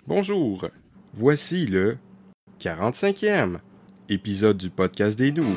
Bonjour, voici le 45e épisode du podcast des Nous.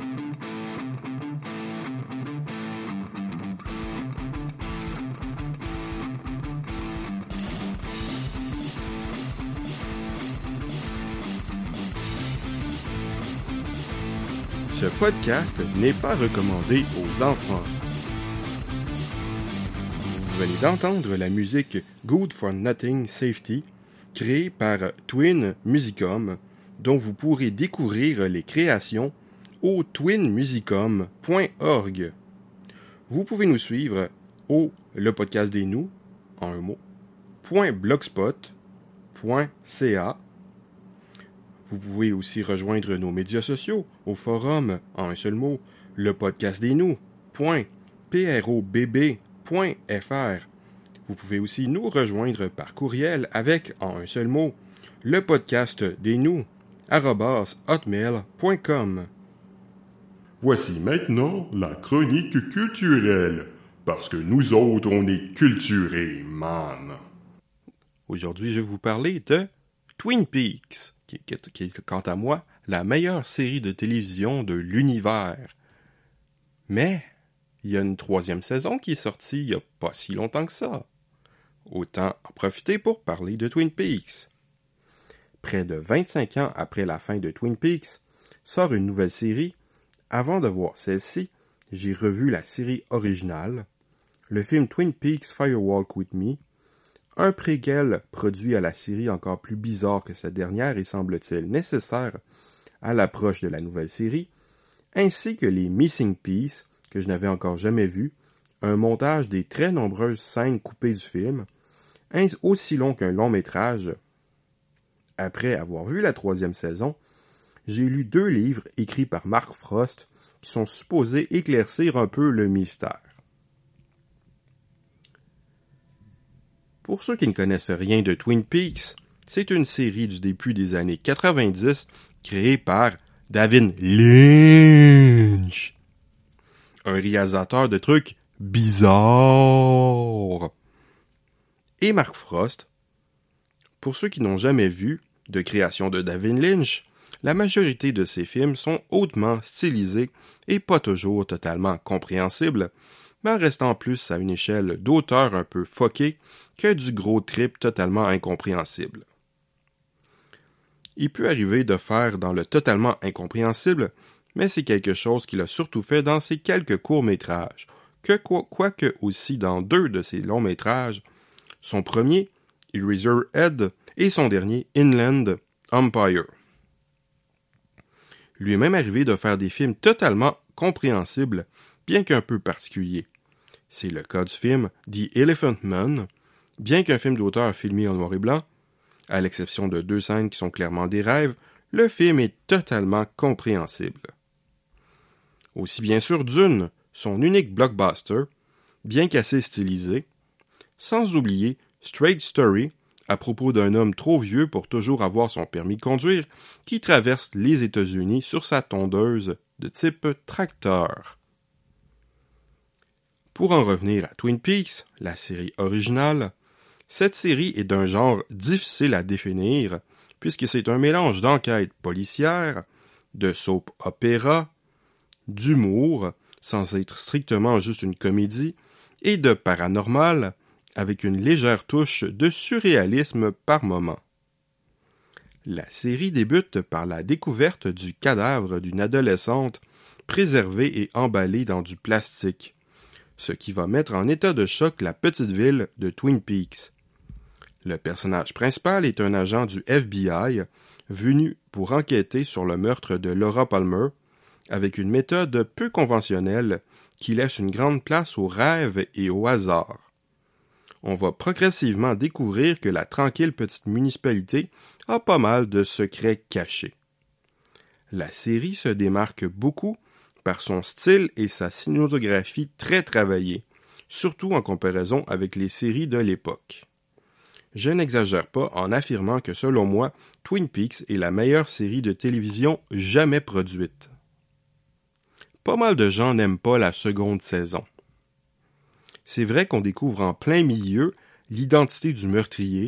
Ce podcast n'est pas recommandé aux enfants. Vous venez d'entendre la musique Good for Nothing Safety, créée par Twin Musicom, dont vous pourrez découvrir les créations au twinmusicom.org. Vous pouvez nous suivre au Le Podcast des Nous, en un mot, .blogspot.ca. Vous pouvez aussi rejoindre nos médias sociaux au forum, en un seul mot, lepodcastdesnous.probb.fr. Vous pouvez aussi nous rejoindre par courriel avec, en un seul mot, lepodcastdesnous@hotmail.com. Voici maintenant la chronique culturelle, parce que nous autres, on est culturés, man. Aujourd'hui, je vais vous parler de Twin Peaks, qui est, quant à moi, la meilleure série de télévision de l'univers. Mais, il y a une 3e saison qui est sortie il n'y a pas si longtemps que ça. Autant en profiter pour parler de Twin Peaks. Près de 25 ans après la fin de Twin Peaks, sort une nouvelle série. Avant de voir celle-ci, j'ai revu la série originale, le film Twin Peaks Firewalk With Me, un préquel produit à la série encore plus bizarre que cette dernière et semble-t-il nécessaire à l'approche de la nouvelle série, ainsi que les Missing Pieces, que je n'avais encore jamais vus, un montage des très nombreuses scènes coupées du film, aussi long qu'un long métrage. Après avoir vu la 3e saison, j'ai lu 2 livres écrits par Mark Frost qui sont supposés éclaircir un peu le mystère. Pour ceux qui ne connaissent rien de Twin Peaks, c'est une série du début des années 90 créée par David Lynch, un réalisateur de trucs bizarres. Et Mark Frost. Pour ceux qui n'ont jamais vu de création de David Lynch, la majorité de ses films sont hautement stylisés et pas toujours totalement compréhensibles, mais restant plus à une échelle d'auteur un peu foqué que du gros trip totalement incompréhensible. Il peut arriver de faire dans le totalement incompréhensible, mais c'est quelque chose qu'il a surtout fait dans ses quelques courts-métrages, quoique aussi dans 2 de ses longs-métrages, son premier, Eraserhead, et son dernier, Inland Empire. Lui est même arrivé de faire des films totalement compréhensibles, bien qu'un peu particuliers. C'est le cas du film The Elephant Man, bien qu'un film d'auteur filmé en noir et blanc, à l'exception de 2 scènes qui sont clairement des rêves, le film est totalement compréhensible. Aussi bien sûr Dune, son unique blockbuster, bien qu'assez stylisé, sans oublier Straight Story, à propos d'un homme trop vieux pour toujours avoir son permis de conduire, qui traverse les États-Unis sur sa tondeuse de type tracteur. Pour en revenir à Twin Peaks, la série originale, cette série est d'un genre difficile à définir, puisque c'est un mélange d'enquête policière, de soap opéra, d'humour, sans être strictement juste une comédie, et de paranormal, avec une légère touche de surréalisme par moment. La série débute par la découverte du cadavre d'une adolescente préservée et emballée dans du plastique, ce qui va mettre en état de choc la petite ville de Twin Peaks. Le personnage principal est un agent du FBI venu pour enquêter sur le meurtre de Laura Palmer, avec une méthode peu conventionnelle qui laisse une grande place au rêve et au hasard. On va progressivement découvrir que la tranquille petite municipalité a pas mal de secrets cachés. La série se démarque beaucoup par son style et sa cinématographie très travaillée, surtout en comparaison avec les séries de l'époque. Je n'exagère pas en affirmant que selon moi, Twin Peaks est la meilleure série de télévision jamais produite. Pas mal de gens n'aiment pas la 2e saison. C'est vrai qu'on découvre en plein milieu l'identité du meurtrier,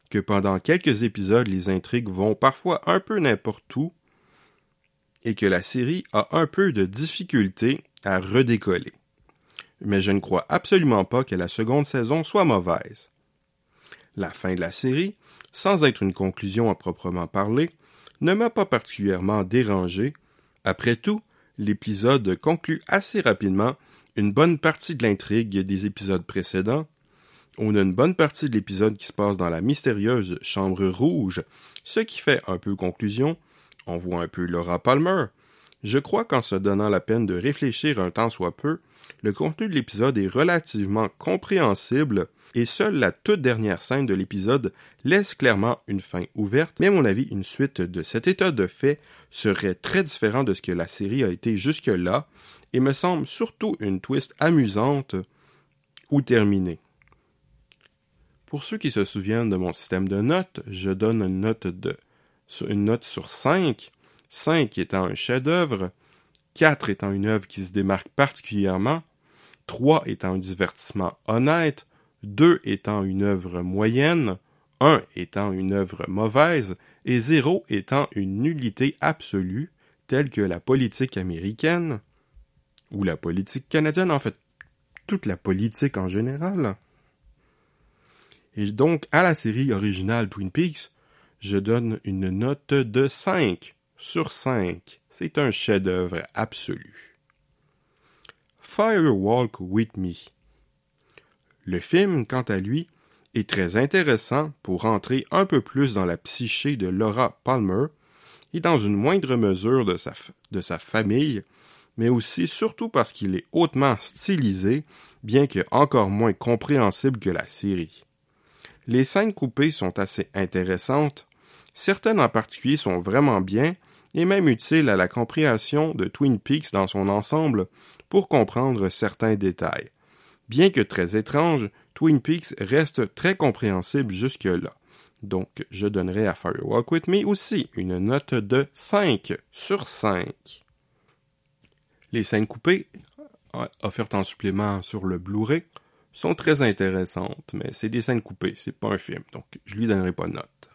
que pendant quelques épisodes, les intrigues vont parfois un peu n'importe où et que la série a un peu de difficulté à redécoller. Mais je ne crois absolument pas que la seconde saison soit mauvaise. La fin de la série, sans être une conclusion à proprement parler, ne m'a pas particulièrement dérangé. Après tout, l'épisode conclut assez rapidement une bonne partie de l'intrigue des épisodes précédents. On a une bonne partie de l'épisode qui se passe dans la mystérieuse chambre rouge, ce qui fait un peu conclusion. On voit un peu Laura Palmer. Je crois qu'en se donnant la peine de réfléchir un tant soit peu, le contenu de l'épisode est relativement compréhensible et seule la toute dernière scène de l'épisode laisse clairement une fin ouverte, mais à mon avis, une suite de cet état de fait serait très différent de ce que la série a été jusque-là et me semble surtout une twist amusante ou terminée. Pour ceux qui se souviennent de mon système de notes, je donne une note sur 5, 5 étant un chef-d'œuvre, 4 étant une œuvre qui se démarque particulièrement, 3 étant un divertissement honnête, 2 étant une œuvre moyenne, 1 étant une œuvre mauvaise, et 0 étant une nullité absolue, telle que la politique américaine, ou la politique canadienne, en fait, toute la politique en général. Et donc, à la série originale Twin Peaks, je donne une note de 5 sur 5. C'est un chef-d'œuvre absolu. Firewalk With Me. Le film, quant à lui, est très intéressant pour entrer un peu plus dans la psyché de Laura Palmer et dans une moindre mesure de sa famille, mais aussi surtout parce qu'il est hautement stylisé, bien que encore moins compréhensible que la série. Les scènes coupées sont assez intéressantes, certaines en particulier sont vraiment bien et même utiles à la compréhension de Twin Peaks dans son ensemble pour comprendre certains détails. Bien que très étrange, Twin Peaks reste très compréhensible jusque-là. Donc, je donnerai à Firewalk With Me aussi une note de 5 sur 5. Les scènes coupées, offertes en supplément sur le Blu-ray, sont très intéressantes, mais c'est des scènes coupées, c'est pas un film, donc je lui donnerai pas de note.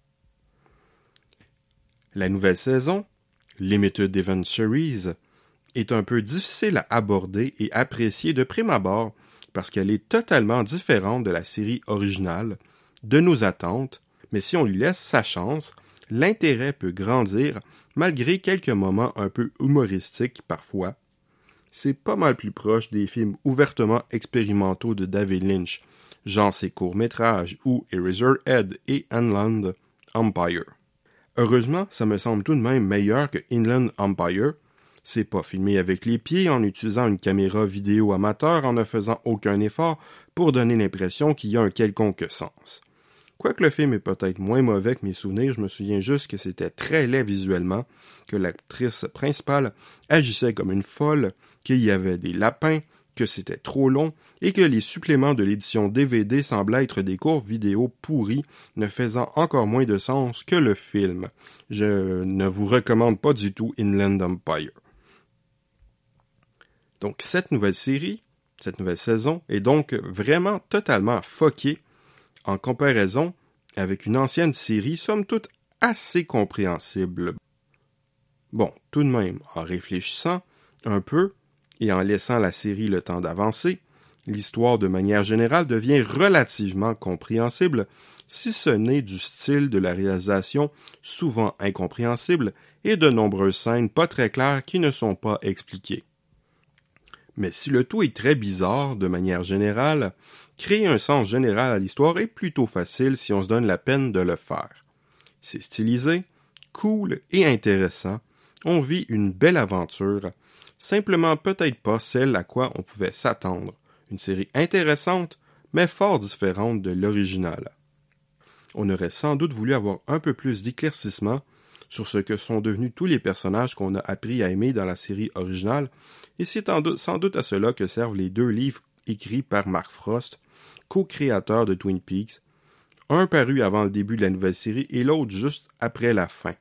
La nouvelle saison, Limited Event Series, est un peu difficile à aborder et apprécier de prime abord parce qu'elle est totalement différente de la série originale, de nos attentes, mais si on lui laisse sa chance, l'intérêt peut grandir malgré quelques moments un peu humoristiques parfois. C'est pas mal plus proche des films ouvertement expérimentaux de David Lynch, genre ses courts-métrages ou Eraserhead et Inland Empire. Heureusement, ça me semble tout de même meilleur que Inland Empire. C'est pas filmé avec les pieds en utilisant une caméra vidéo amateur en ne faisant aucun effort pour donner l'impression qu'il y a un quelconque sens. Quoique le film est peut-être moins mauvais que mes souvenirs, je me souviens juste que c'était très laid visuellement, que l'actrice principale agissait comme une folle, qu'il y avait des lapins, que c'était trop long et que les suppléments de l'édition DVD semblaient être des courts vidéos pourris, ne faisant encore moins de sens que le film. Je ne vous recommande pas du tout Inland Empire. Donc cette nouvelle saison, est donc vraiment totalement fuckée en comparaison avec une ancienne série, somme toute assez compréhensible. Bon, tout de même, en réfléchissant un peu et en laissant la série le temps d'avancer, l'histoire de manière générale devient relativement compréhensible, si ce n'est du style de la réalisation souvent incompréhensible et de nombreuses scènes pas très claires qui ne sont pas expliquées. Mais si le tout est très bizarre de manière générale, créer un sens général à l'histoire est plutôt facile si on se donne la peine de le faire. C'est stylisé, cool et intéressant. On vit une belle aventure, simplement peut-être pas celle à quoi on pouvait s'attendre. Une série intéressante, mais fort différente de l'original. On aurait sans doute voulu avoir un peu plus d'éclaircissement sur ce que sont devenus tous les personnages qu'on a appris à aimer dans la série originale, et c'est sans doute à cela que servent les 2 livres écrits par Mark Frost, co-créateur de Twin Peaks, un paru avant le début de la nouvelle série et l'autre juste après la fin.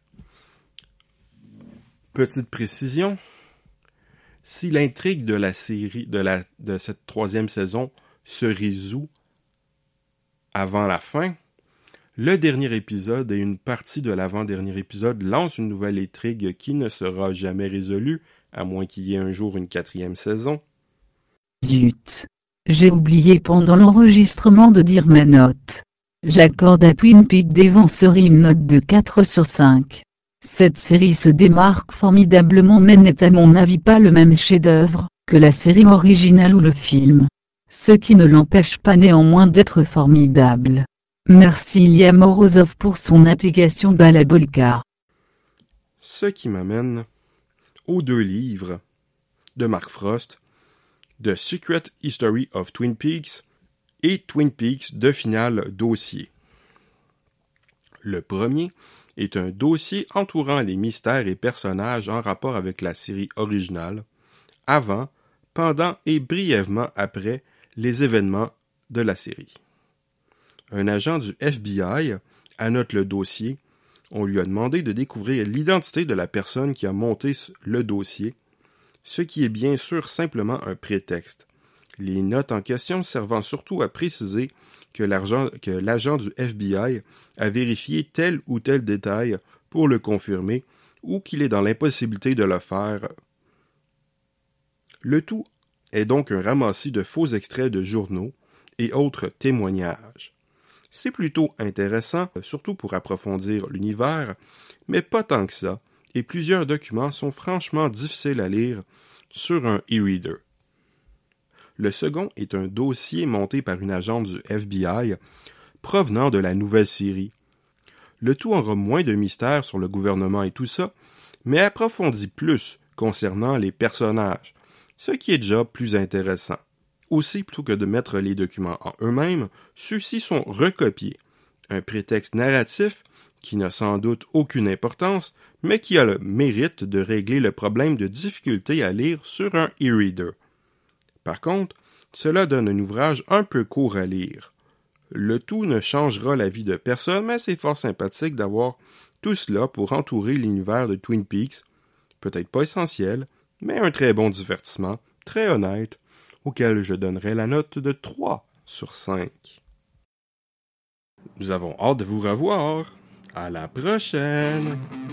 Petite précision, si l'intrigue de la série de cette 3e saison se résout avant la fin, Le dernier épisode et une partie de l'avant-dernier épisode lancent une nouvelle intrigue qui ne sera jamais résolue, à moins qu'il y ait un jour une 4e saison. Zut! J'ai oublié pendant l'enregistrement de dire ma note. J'accorde à Twin Peaks Devancerie une note de 4 sur 5. Cette série se démarque formidablement mais n'est à mon avis pas le même chef-d'œuvre que la série originale ou le film. Ce qui ne l'empêche pas néanmoins d'être formidable. Merci Ilya Morozov pour son application Balabolka. Ce qui m'amène aux 2 livres de Mark Frost, The Secret History of Twin Peaks et Twin Peaks de Final Dossier. Le premier est un dossier entourant les mystères et personnages en rapport avec la série originale, avant, pendant et brièvement après les événements de la série. Un agent du FBI annote le dossier. On lui a demandé de découvrir l'identité de la personne qui a monté le dossier, ce qui est bien sûr simplement un prétexte. Les notes en question servant surtout à préciser que l'agent du FBI a vérifié tel ou tel détail pour le confirmer ou qu'il est dans l'impossibilité de le faire. Le tout est donc un ramassis de faux extraits de journaux et autres témoignages. C'est plutôt intéressant, surtout pour approfondir l'univers, mais pas tant que ça, et plusieurs documents sont franchement difficiles à lire sur un e-reader. Le second est un dossier monté par une agente du FBI provenant de la nouvelle série. Le tout aura moins de mystères sur le gouvernement et tout ça, mais approfondit plus concernant les personnages, ce qui est déjà plus intéressant. Aussi, plutôt que de mettre les documents en eux-mêmes, ceux-ci sont recopiés. Un prétexte narratif qui n'a sans doute aucune importance, mais qui a le mérite de régler le problème de difficulté à lire sur un e-reader. Par contre, cela donne un ouvrage un peu court à lire. Le tout ne changera la vie de personne, mais c'est fort sympathique d'avoir tout cela pour entourer l'univers de Twin Peaks. Peut-être pas essentiel, mais un très bon divertissement, très honnête, auquel je donnerai la note de 3 sur 5. Nous avons hâte de vous revoir. À la prochaine!